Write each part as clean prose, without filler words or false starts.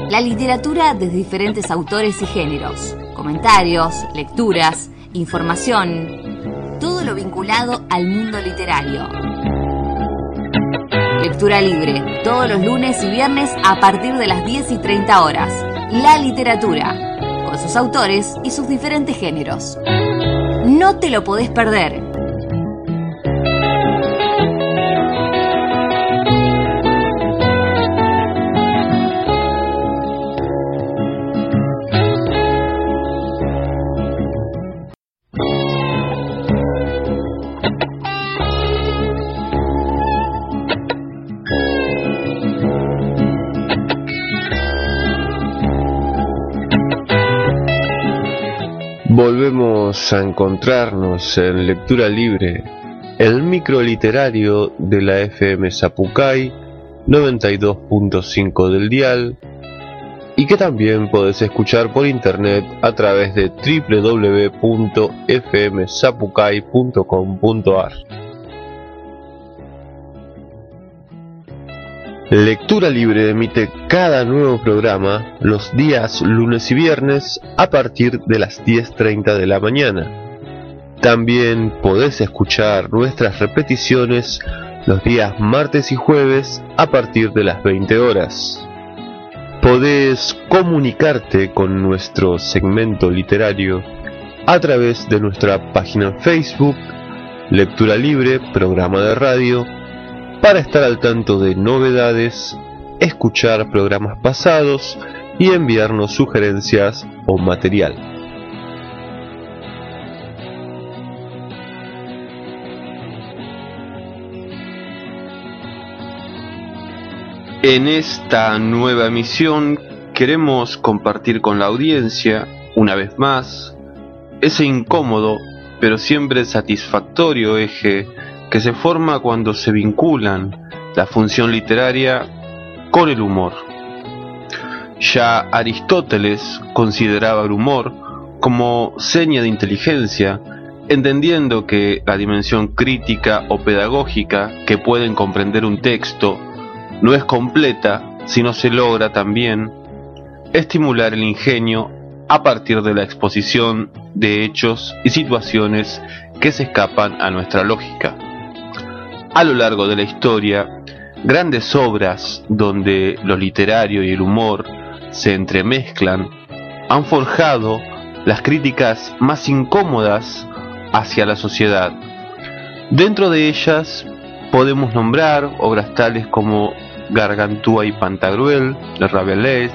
La literatura de diferentes autores y géneros, comentarios, lecturas, información, todo lo vinculado al mundo literario. Lectura libre, todos los lunes y viernes a partir de las 10:30 horas. La literatura, con sus autores y sus diferentes géneros. No te lo podés perder. Volvemos a encontrarnos en Lectura Libre, el microliterario de la FM Zapucay 92.5 del dial, y que también podés escuchar por internet a través de www.fmzapucay.com.ar. Lectura Libre emite cada nuevo programa los días lunes y viernes a partir de las 10:30 de la mañana. También podés escuchar nuestras repeticiones los días martes y jueves a partir de las 20 horas. Podés comunicarte con nuestro segmento literario a través de nuestra página en Facebook, Lectura Libre, programa de radio, para estar al tanto de novedades, escuchar programas pasados y enviarnos sugerencias o material. En esta nueva emisión queremos compartir con la audiencia, una vez más, ese incómodo pero siempre satisfactorio eje que se forma cuando se vinculan la función literaria con el humor. Ya Aristóteles consideraba el humor como seña de inteligencia, entendiendo que la dimensión crítica o pedagógica que pueden comprender un texto no es completa si no se logra también estimular el ingenio a partir de la exposición de hechos y situaciones que se escapan a nuestra lógica. A lo largo de la historia, grandes obras donde lo literario y el humor se entremezclan han forjado las críticas más incómodas hacia la sociedad. Dentro de ellas podemos nombrar obras tales como Gargantúa y Pantagruel de Rabelais,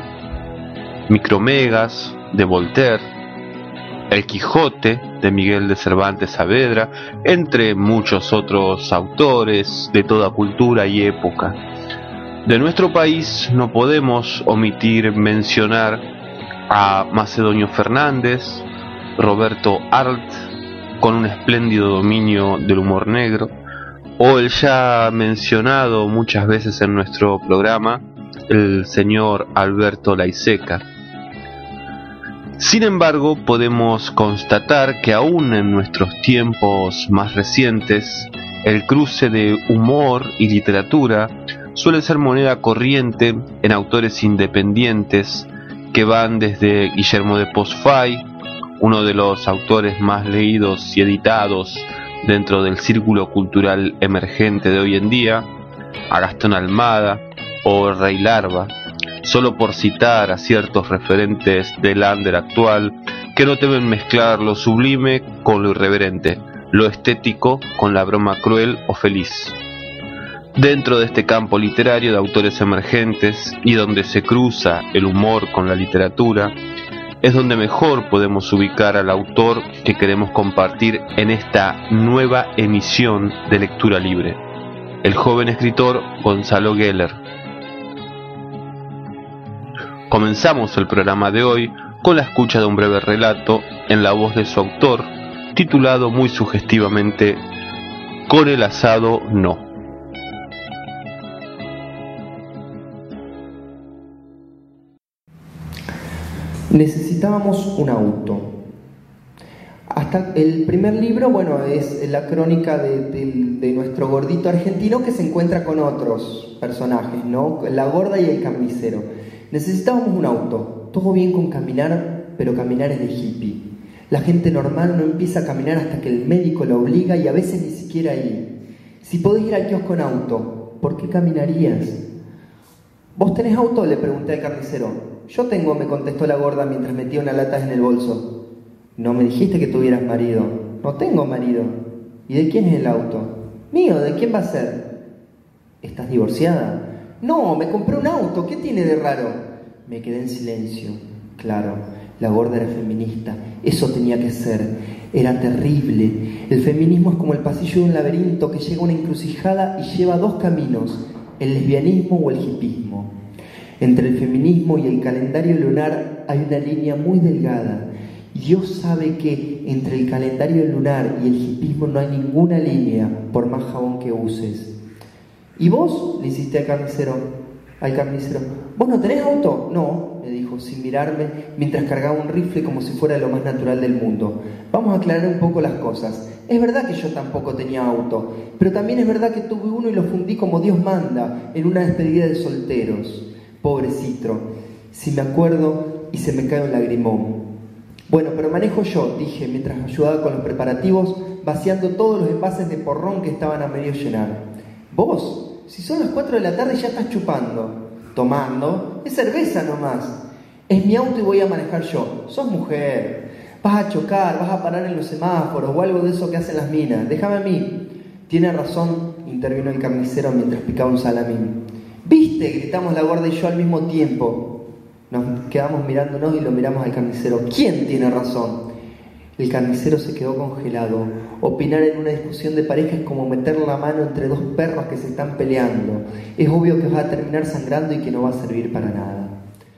Micromegas de Voltaire, El Quijote de Miguel de Cervantes Saavedra, entre muchos otros autores de toda cultura y época. De nuestro país no podemos omitir mencionar a Macedonio Fernández, Roberto Arlt, con un espléndido dominio del humor negro, o el ya mencionado muchas veces en nuestro programa, el señor Alberto Laiseca. Sin embargo, podemos constatar que aún en nuestros tiempos más recientes, el cruce de humor y literatura suele ser moneda corriente en autores independientes que van desde Guillermo de Postphal, uno de los autores más leídos y editados dentro del círculo cultural emergente de hoy en día, a Gastón Almada o Rey Larva, solo por citar a ciertos referentes del under actual que no deben mezclar lo sublime con lo irreverente, lo estético con la broma cruel o feliz. Dentro de este campo literario de autores emergentes y donde se cruza el humor con la literatura, es donde mejor podemos ubicar al autor que queremos compartir en esta nueva emisión de Lectura Libre, el joven escritor Gonzalo Geller. Comenzamos el programa de hoy con la escucha de un breve relato en la voz de su autor, titulado muy sugestivamente Con el asado no. Necesitábamos un auto. Hasta el primer libro, bueno, es la crónica de nuestro gordito argentino que se encuentra con otros personajes, ¿no? La gorda y el carnicero. Necesitábamos un auto. Todo bien con caminar, pero caminar es de hippie. La gente normal no empieza a caminar hasta que el médico la obliga y a veces ni siquiera ahí. Si podés ir al kiosco en auto, ¿por qué caminarías? ¿Vos tenés auto?, le pregunté al carnicero. Yo tengo, me contestó la gorda mientras metía una lata en el bolso. No me dijiste que tuvieras marido. No tengo marido. ¿Y de quién es el auto? Mío, ¿de quién va a ser? ¿Estás divorciada? No, me compré un auto, ¿qué tiene de raro? Me quedé en silencio. Claro, la gorda era feminista, eso tenía que ser. Era terrible. El feminismo es como el pasillo de un laberinto que llega a una encrucijada y lleva dos caminos, el lesbianismo o el hippismo. Entre el feminismo y el calendario lunar hay una línea muy delgada. Y Dios sabe que entre el calendario lunar y el hippismo no hay ninguna línea, por más jabón que uses. ¿Y vos?, le insistí al carnicero. ¿Vos no tenés auto? No, me dijo, sin mirarme, mientras cargaba un rifle como si fuera lo más natural del mundo. Vamos a aclarar un poco las cosas. Es verdad que yo tampoco tenía auto, pero también es verdad que tuve uno y lo fundí como Dios manda, en una despedida de solteros. Pobre Citro, si me acuerdo y se me cae un lagrimón. Bueno, pero manejo yo, dije, mientras ayudaba con los preparativos, vaciando todos los envases de porrón que estaban a medio llenar. ¿Vos? Si son las 4 de la tarde ya estás chupando. ¿Tomando? Es cerveza nomás. Es mi auto y voy a manejar yo. Sos mujer. Vas a chocar, vas a parar en los semáforos o algo de eso que hacen las minas. Déjame a mí. Tiene razón, intervino el carnicero mientras picaba un salamín. ¿Viste?, gritamos la gorda y yo al mismo tiempo. Nos quedamos mirándonos y lo miramos al carnicero. ¿Quién tiene razón? El carnicero se quedó congelado. Opinar en una discusión de pareja es como meter la mano entre dos perros que se están peleando. Es obvio que va a terminar sangrando y que no va a servir para nada.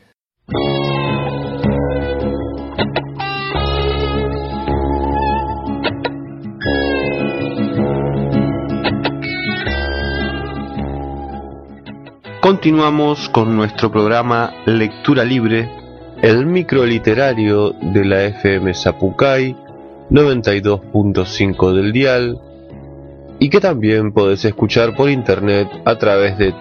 Continuamos con nuestro programa Lectura Libre, el microliterario de la FM Sapucay 92.5 del dial, y que también podés escuchar por internet a través de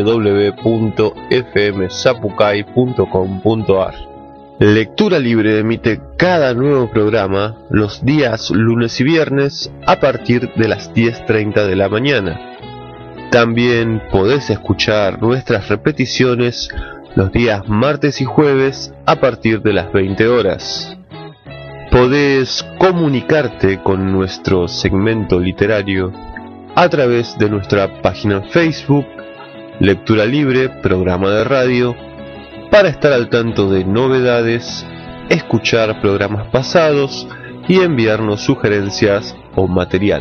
www.fmsapucay.com.ar. Lectura Libre emite cada nuevo programa los días lunes y viernes a partir de las 10:30 de la mañana. También podés escuchar nuestras repeticiones los días martes y jueves a partir de las 20 horas. Podés comunicarte con nuestro segmento literario a través de nuestra página en Facebook, Lectura Libre, programa de radio, para estar al tanto de novedades, escuchar programas pasados y enviarnos sugerencias o material.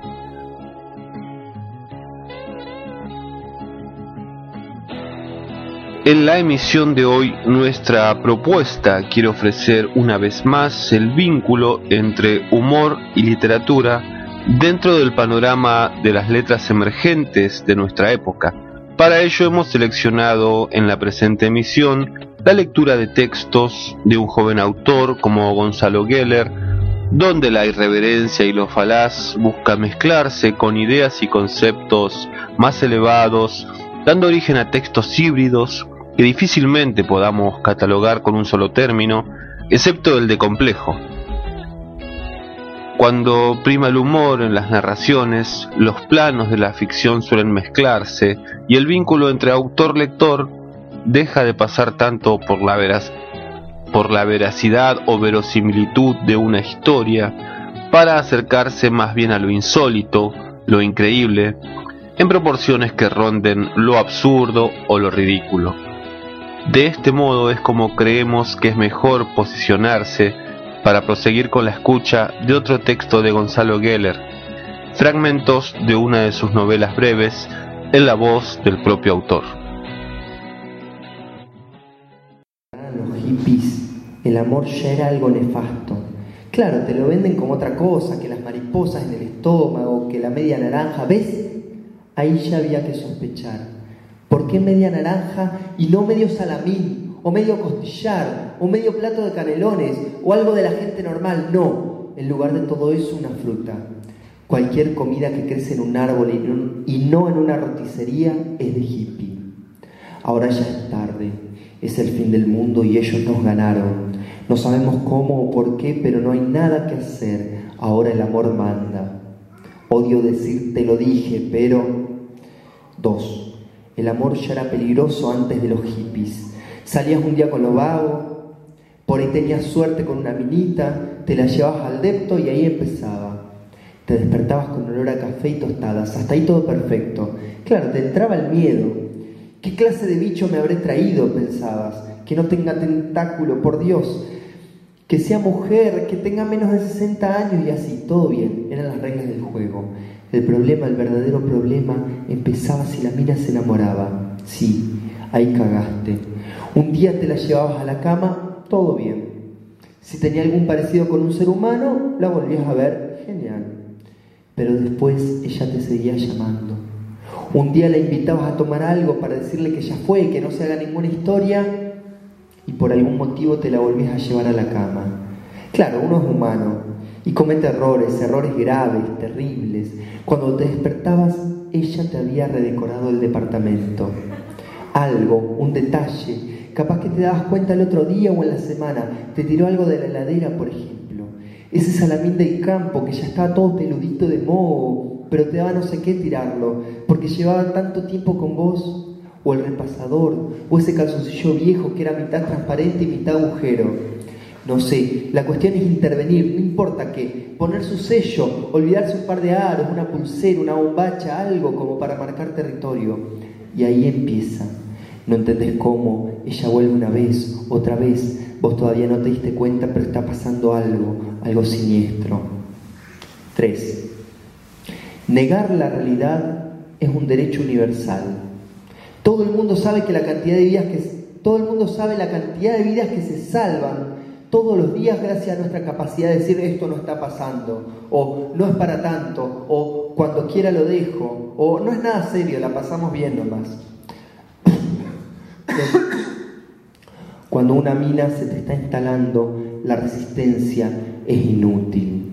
En la emisión de hoy, nuestra propuesta quiere ofrecer una vez más el vínculo entre humor y literatura dentro del panorama de las letras emergentes de nuestra época. Para ello hemos seleccionado en la presente emisión la lectura de textos de un joven autor como Gonzalo Geller, donde la irreverencia y lo falaz busca mezclarse con ideas y conceptos más elevados, dando origen a textos híbridos que difícilmente podamos catalogar con un solo término, excepto el de complejo. Cuando prima el humor en las narraciones, los planos de la ficción suelen mezclarse y el vínculo entre autor-lector deja de pasar tanto por la veracidad o verosimilitud de una historia para acercarse más bien a lo insólito, lo increíble, en proporciones que ronden lo absurdo o lo ridículo. De este modo es como creemos que es mejor posicionarse para proseguir con la escucha de otro texto de Gonzalo Geller, fragmentos de una de sus novelas breves en la voz del propio autor. Para los hippies, el amor ya era algo nefasto. Claro, te lo venden como otra cosa, que las mariposas en el estómago, que la media naranja, ¿ves? Ahí ya había que sospechar. ¿Por qué media naranja y no medio salamín, o medio costillar, o medio plato de canelones, o algo de la gente normal? No, en lugar de todo eso, una fruta. Cualquier comida que crece en un árbol y no en una roticería es de hippie. Ahora ya es tarde. Es el fin del mundo y ellos nos ganaron. No sabemos cómo o por qué, pero no hay nada que hacer. Ahora el amor manda. Odio decir te lo dije, pero... 2. El amor ya era peligroso antes de los hippies. Salías un día con los vagos, por ahí tenías suerte con una minita, te la llevabas al depto y ahí empezaba. Te despertabas con olor a café y tostadas, hasta ahí todo perfecto. Claro, te entraba el miedo. ¿Qué clase de bicho me habré traído?, pensabas. Que no tenga tentáculo, por Dios. Que sea mujer, que tenga menos de 60 años y así, todo bien. Eran las reglas del juego. El problema, el verdadero problema, empezaba si la mina se enamoraba. Sí, ahí cagaste. Un día te la llevabas a la cama, todo bien. Si tenía algún parecido con un ser humano, la volvías a ver, genial. Pero después ella te seguía llamando. Un día la invitabas a tomar algo para decirle que ya fue, que no se haga ninguna historia, y por algún motivo te la volvías a llevar a la cama. Claro, uno es humano y comete errores graves, terribles. Cuando te despertabas, ella te había redecorado el departamento. Algo, un detalle, capaz que te dabas cuenta el otro día o en la semana, te tiró algo de la heladera, por ejemplo. Ese salamín del campo que ya estaba todo peludito de moho, pero te daba no sé qué tirarlo, porque llevaba tanto tiempo con vos. O el repasador, o ese calzoncillo viejo que era mitad transparente y mitad agujero. No sé, la cuestión es intervenir, no importa qué, poner su sello, olvidarse un par de aros, una pulsera, una bombacha, algo como para marcar territorio. Y ahí empieza. No entendés cómo, ella vuelve una vez, otra vez, vos todavía no te diste cuenta, pero está pasando algo siniestro. 3. Negar la realidad es un derecho universal. Todo el mundo sabe la cantidad de vidas que se salvan todos los días gracias a nuestra capacidad de decir esto no está pasando, o no es para tanto, o cuando quiera lo dejo, o no es nada serio, la pasamos bien nomás. Cuando una mina se te está instalando, la resistencia es inútil.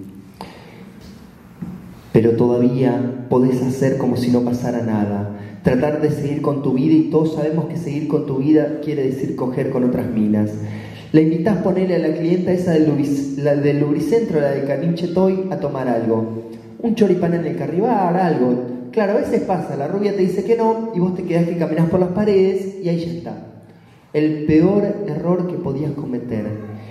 Pero todavía podés hacer como si no pasara nada. Tratar de seguir con tu vida, y todos sabemos que seguir con tu vida quiere decir coger con otras minas. La invitás a ponerle a la clienta esa del Lubricentro, la de Caniche Toy, a tomar algo. Un choripán en el Carribar, algo. Claro, a veces pasa, la rubia te dice que no, y vos te quedás que caminás por las paredes, y ahí ya está. El peor error que podías cometer.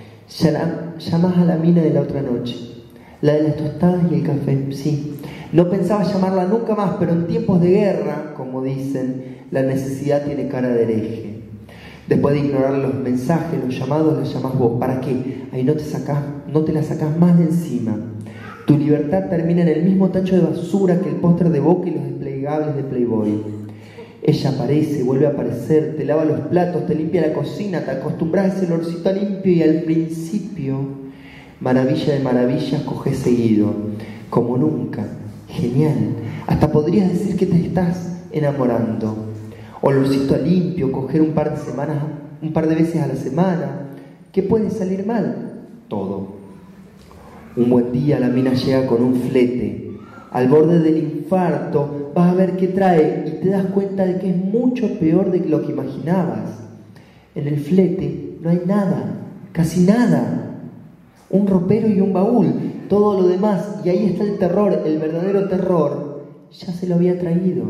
Llamás a la mina de la otra noche. La de las tostadas y el café, sí. No pensaba llamarla nunca más, pero en tiempos de guerra, como dicen, la necesidad tiene cara de hereje. Después de ignorar los mensajes, los llamados, los llamás vos. ¿Para qué? Ahí no te la sacás más de encima. Tu libertad termina en el mismo tacho de basura que el póster de Boca y los desplegables de Playboy. Ella aparece, vuelve a aparecer, te lava los platos, te limpia la cocina, te acostumbras a ese olorcito limpio y al principio, maravilla de maravillas, coges seguido, como nunca. Genial, hasta podrías decir que te estás enamorando. Olorcito a limpio, coger un par de veces a la semana. ¿Qué puede salir mal? Todo. Un buen día la mina llega con un flete, al borde del infarto, vas a ver qué trae y te das cuenta de que es mucho peor de lo que imaginabas. En el flete no hay nada, casi nada. Un ropero y un baúl, todo lo demás, y ahí está el terror, el verdadero terror, ya se lo había traído.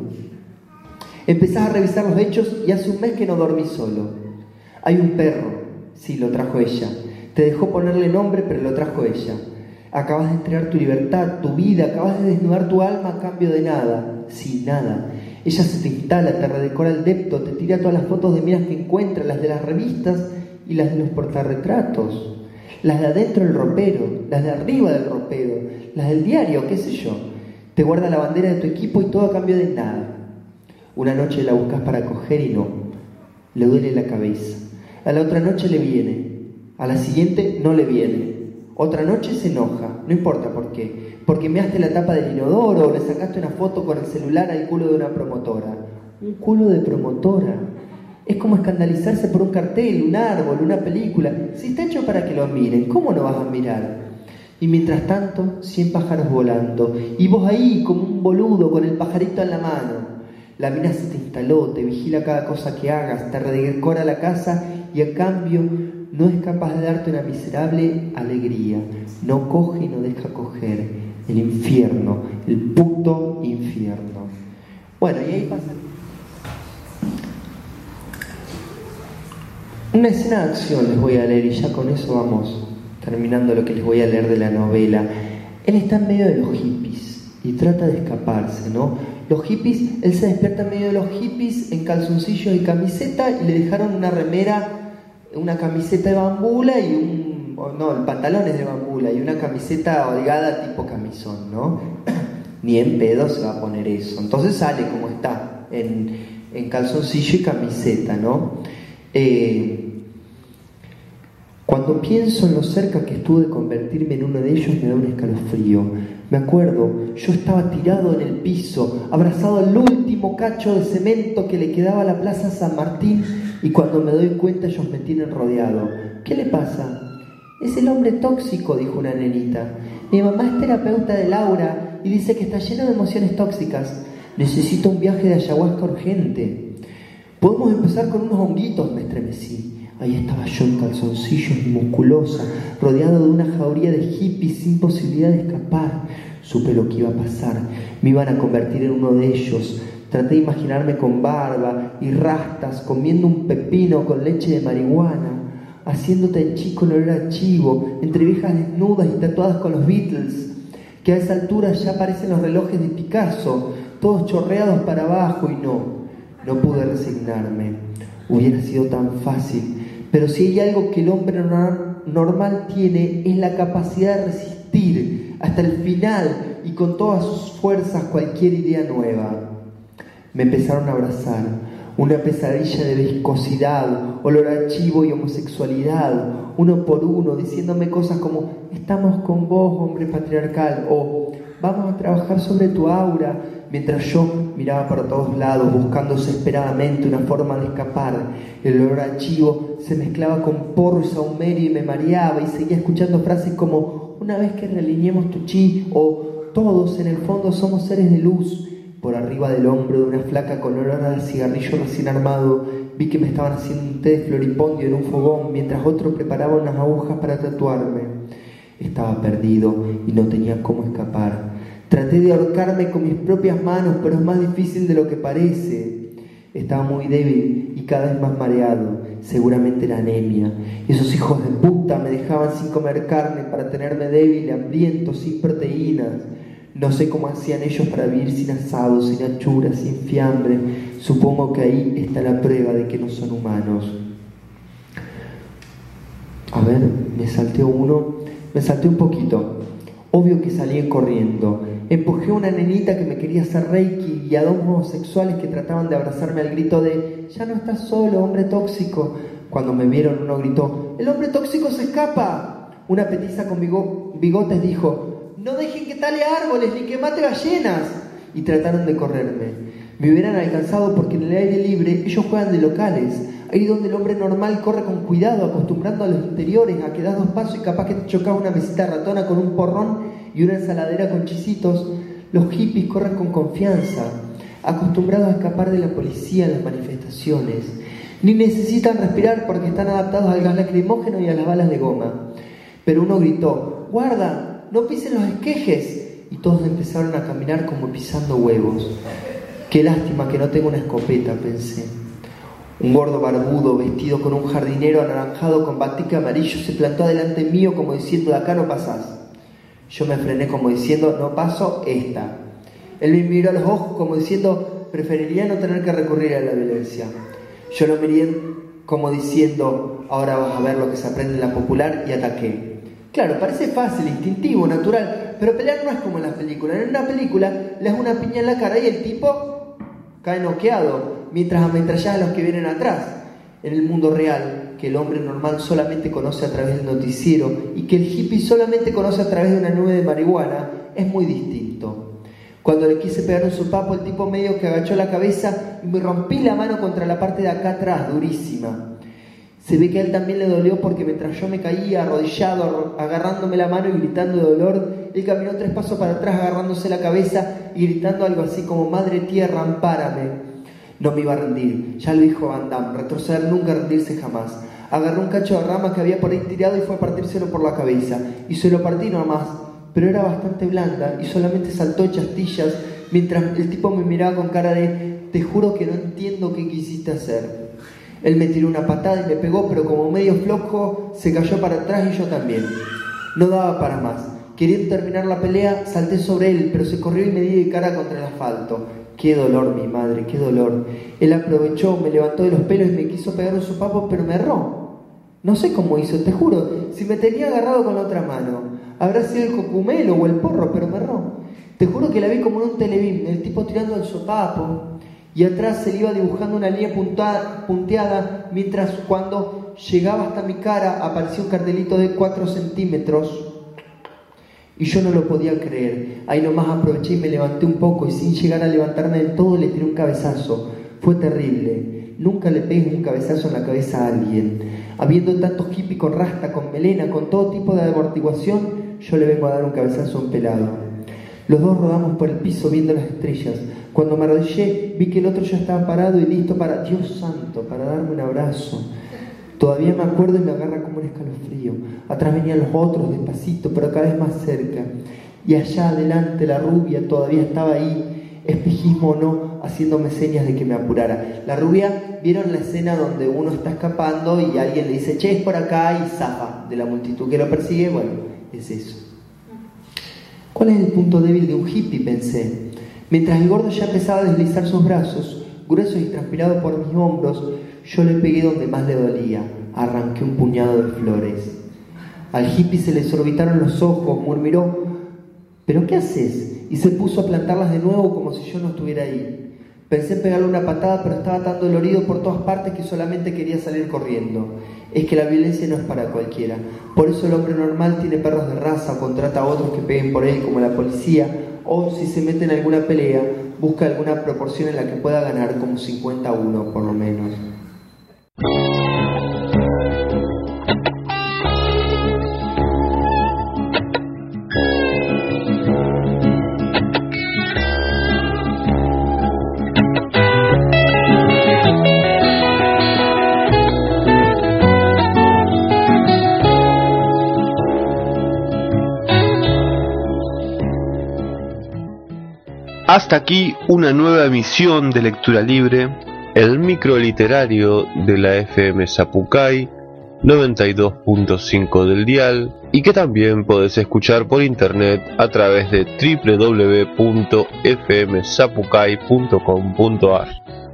Empezás a revisar los hechos y hace un mes que no dormís solo. Hay un perro, sí, lo trajo ella. Te dejó ponerle nombre, pero lo trajo ella. Acabas de entregar tu libertad, tu vida, acabas de desnudar tu alma a cambio de nada. Sí, nada. Ella se te instala, te redecora el depto, te tira todas las fotos de minas que encuentra, las de las revistas y las de los portarretratos. Las de adentro del ropero, las de arriba del ropero, las del diario, qué sé yo. Te guarda la bandera de tu equipo y todo a cambio de nada. Una noche la buscas para coger y no. Le duele la cabeza. A la otra noche le viene. A la siguiente no le viene. Otra noche se enoja. No importa por qué. Porque measte la tapa del inodoro o le sacaste una foto con el celular al culo de una promotora. Un culo de promotora. Es como escandalizarse por un cartel, un árbol, una película. Si está hecho para que lo miren, ¿cómo no vas a mirar? Y mientras tanto, 100 pájaros volando. Y vos ahí, como un boludo, con el pajarito en la mano. La mina se te instaló, te vigila cada cosa que hagas, te redecora la casa y a cambio no es capaz de darte una miserable alegría. No coge y no deja coger. El infierno, el puto infierno. Bueno, y ahí pasa una escena de acción, les voy a leer, y ya con eso vamos terminando lo que les voy a leer de la novela. Él está en medio de los hippies y trata de escaparse, ¿no? Los hippies, él se despierta en medio de los hippies en calzoncillos y camiseta, y le dejaron una remera, una camiseta de bambula y el pantalón es de bambula y una camiseta holgada tipo camisón, ¿no? Ni en pedo se va a poner eso. Entonces sale como está, en calzoncillo y camiseta, ¿no? Cuando pienso en lo cerca que estuve de convertirme en uno de ellos, me da un escalofrío. Me acuerdo, yo estaba tirado en el piso, abrazado al último cacho de cemento que le quedaba a la Plaza San Martín, y cuando me doy cuenta ellos me tienen rodeado. ¿Qué le pasa? Es el hombre tóxico, dijo una nenita. Mi mamá es terapeuta de Laura y dice que está lleno de emociones tóxicas. Necesito un viaje de ayahuasca urgente. Podemos empezar con unos honguitos, me estremecí. Ahí estaba yo en calzoncillos y musculosa, rodeado de una jauría de hippies sin posibilidad de escapar. Supe lo que iba a pasar. Me iban a convertir en uno de ellos. Traté de imaginarme con barba y rastas, comiendo un pepino con leche de marihuana, haciéndote en chico el olor a chivo, entre viejas desnudas y tatuadas con los Beatles, que a esa altura ya parecen los relojes de Picasso, todos chorreados para abajo, y no pude resignarme. Hubiera sido tan fácil, pero si hay algo que el hombre normal tiene, es la capacidad de resistir hasta el final y con todas sus fuerzas cualquier idea nueva. Me empezaron a abrazar, una pesadilla de viscosidad, olor a chivo y homosexualidad, uno por uno, diciéndome cosas como: estamos con vos, hombre patriarcal, o vamos a trabajar sobre tu aura, mientras yo miraba para todos lados, buscando desesperadamente una forma de escapar. El olor a chivo se mezclaba con porro y saumerio y me mareaba, y seguía escuchando frases como: una vez que realineemos tu chi, o todos en el fondo somos seres de luz. Por arriba del hombro de una flaca con olor a cigarrillo recién armado, vi que me estaban haciendo un té de floripondio en un fogón, mientras otro preparaba unas agujas para tatuarme. Estaba perdido y no tenía cómo escapar. Traté de ahorcarme con mis propias manos, pero es más difícil de lo que parece. Estaba muy débil y cada vez más mareado. Seguramente era anemia. Esos hijos de puta me dejaban sin comer carne para tenerme débil, hambriento, sin proteínas. No sé cómo hacían ellos para vivir sin asado, sin achuras, sin fiambre. Supongo que ahí está la prueba de que no son humanos. A ver, me salté un poquito. Obvio que salí corriendo. Empujé a una nenita que me quería hacer reiki y a dos homosexuales que trataban de abrazarme al grito de: ya no estás solo, hombre tóxico. Cuando me vieron, uno gritó: ¡el hombre tóxico se escapa! Una petiza con bigotes dijo: no dejen que tale árboles ni que mate ballenas. Y trataron de correrme. Me hubieran alcanzado porque en el aire libre ellos juegan de locales, ahí donde el hombre normal corre con cuidado, acostumbrando a los interiores, a que das 2 pasos y capaz que te chocaba una mesita ratona con un porrón y una ensaladera con chisitos. Los hippies corren con confianza, acostumbrados a escapar de la policía en las manifestaciones. Ni necesitan respirar porque están adaptados al gas lacrimógeno y a las balas de goma. Pero uno gritó: ¡guarda! ¡No pisen los esquejes! Y todos empezaron a caminar como pisando huevos. Qué lástima que no tengo una escopeta, pensé. Un gordo barbudo, vestido con un jardinero anaranjado con batik amarillo, se plantó delante mío como diciendo: de acá no pasás. Yo me frené como diciendo: no paso esta. Él me miró a los ojos como diciendo: preferiría no tener que recurrir a la violencia. Yo lo miré como diciendo: ahora vas a ver lo que se aprende en la popular, y ataqué. Claro, parece fácil, instintivo, natural, pero pelear no es como en las películas. En una película le das una piña en la cara y el tipo cae noqueado, mientras ametrallas a los que vienen atrás. En el mundo real, que el hombre normal solamente conoce a través del noticiero y que el hippie solamente conoce a través de una nube de marihuana, es muy distinto. Cuando le quise pegar un sopapo, el tipo medio que agachó la cabeza y me rompí la mano contra la parte de acá atrás, durísima. Se ve que a él también le dolió porque mientras yo me caía arrodillado, agarrándome la mano y gritando de dolor, él caminó 3 pasos para atrás agarrándose la cabeza y gritando algo así como: madre tierra, ampárame. No me iba a rendir, ya lo dijo Van Damme: retroceder nunca, rendirse jamás. Agarró un cacho de rama que había por ahí tirado y fue a partírselo por la cabeza. Y se lo partí nomás, pero era bastante blanda y solamente saltó hechas astillas mientras el tipo me miraba con cara de «Te juro que no entiendo qué quisiste hacer». Él me tiró una patada y me pegó, pero como medio flojo se cayó para atrás y yo también. No daba para más. Queriendo terminar la pelea, salté sobre él, pero se corrió y me di de cara contra el asfalto. ¡Qué dolor, mi madre, qué dolor! Él aprovechó, me levantó de los pelos y me quiso pegar un sopapo, pero me erró. No sé cómo hizo, te juro, si me tenía agarrado con la otra mano. Habrá sido el cocumelo o el porro, pero me erró. Te juro que la vi como en un televín, el tipo tirando el sopapo. Y atrás se le iba dibujando una línea punteada, mientras cuando llegaba hasta mi cara apareció un cartelito de 4 centímetros. Y yo no lo podía creer. Ahí nomás aproveché y me levanté un poco y sin llegar a levantarme del todo le tiré un cabezazo. Fue terrible. Nunca le pegues un cabezazo en la cabeza a alguien. Habiendo tantos hippies con rasta, con melena, con todo tipo de amortiguación, yo le vengo a dar un cabezazo a un pelado. Los dos rodamos por el piso viendo las estrellas. Cuando me arrodillé, vi que el otro ya estaba parado y listo para, Dios santo, para darme un abrazo. Todavía me acuerdo y me agarra como un escalofrío. Atrás venían los otros despacito, pero cada vez más cerca. Y allá adelante la rubia todavía estaba ahí, espejismo o no, haciéndome señas de que me apurara. La rubia, ¿vieron la escena donde uno está escapando y alguien le dice, che, es por acá, y zafa de la multitud que lo persigue? Bueno, es eso. ¿Cuál es el punto débil de un hippie?, pensé. Mientras el gordo ya empezaba a deslizar sus brazos, gruesos y transpirados por mis hombros, yo le pegué donde más le dolía. Arranqué un puñado de flores. Al hippie se le desorbitaron los ojos, murmuró, ¿pero qué haces? Y se puso a plantarlas de nuevo como si yo no estuviera ahí. Pensé en pegarle una patada, pero estaba tan dolorido por todas partes que solamente quería salir corriendo. Es que la violencia no es para cualquiera. Por eso el hombre normal tiene perros de raza o contrata a otros que peguen por él, como la policía, o si se mete en alguna pelea, busca alguna proporción en la que pueda ganar, como 50-1 por lo menos. Hasta aquí una nueva emisión de Lectura Libre, el microliterario de la FM Zapucay 92.5 del dial, y que también podés escuchar por internet a través de www.fmzapucay.com.ar.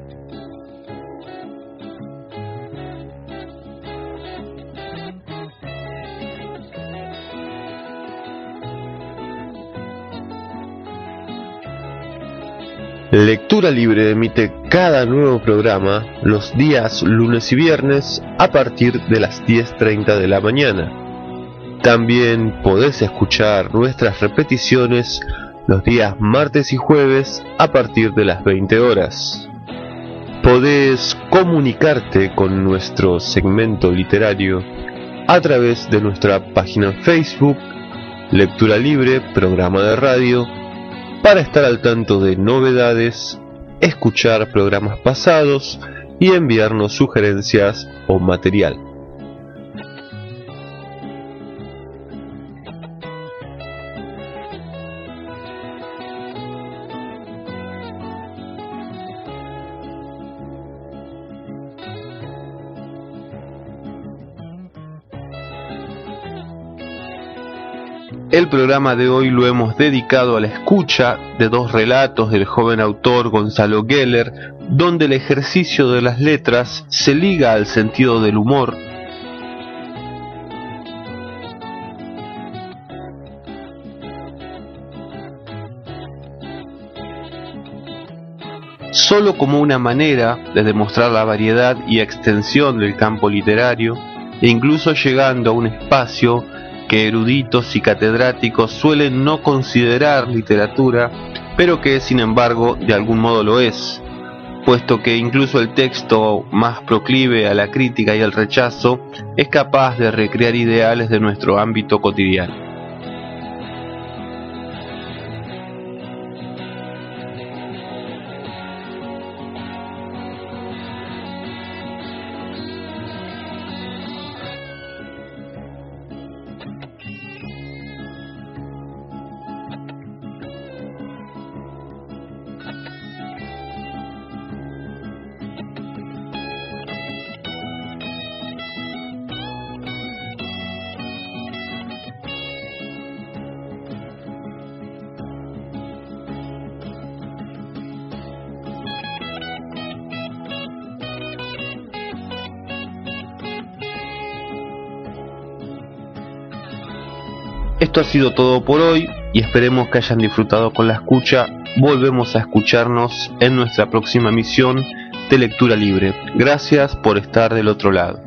Lectura Libre emite cada nuevo programa los días lunes y viernes a partir de las 10:30 de la mañana. También podés escuchar nuestras repeticiones los días martes y jueves a partir de las 20 horas. Podés comunicarte con nuestro segmento literario a través de nuestra página en Facebook, Lectura Libre, programa de radio, para estar al tanto de novedades, escuchar programas pasados y enviarnos sugerencias o material. El programa de hoy lo hemos dedicado a la escucha de dos relatos del joven autor Gonzalo Geller, donde el ejercicio de las letras se liga al sentido del humor. Solo como una manera de demostrar la variedad y extensión del campo literario, e incluso llegando a un espacio que eruditos y catedráticos suelen no considerar literatura, pero que sin embargo de algún modo lo es, puesto que incluso el texto más proclive a la crítica y al rechazo es capaz de recrear ideales de nuestro ámbito cotidiano. Esto ha sido todo por hoy y esperemos que hayan disfrutado con la escucha. Volvemos a escucharnos en nuestra próxima emisión de Lectura Libre. Gracias por estar del otro lado.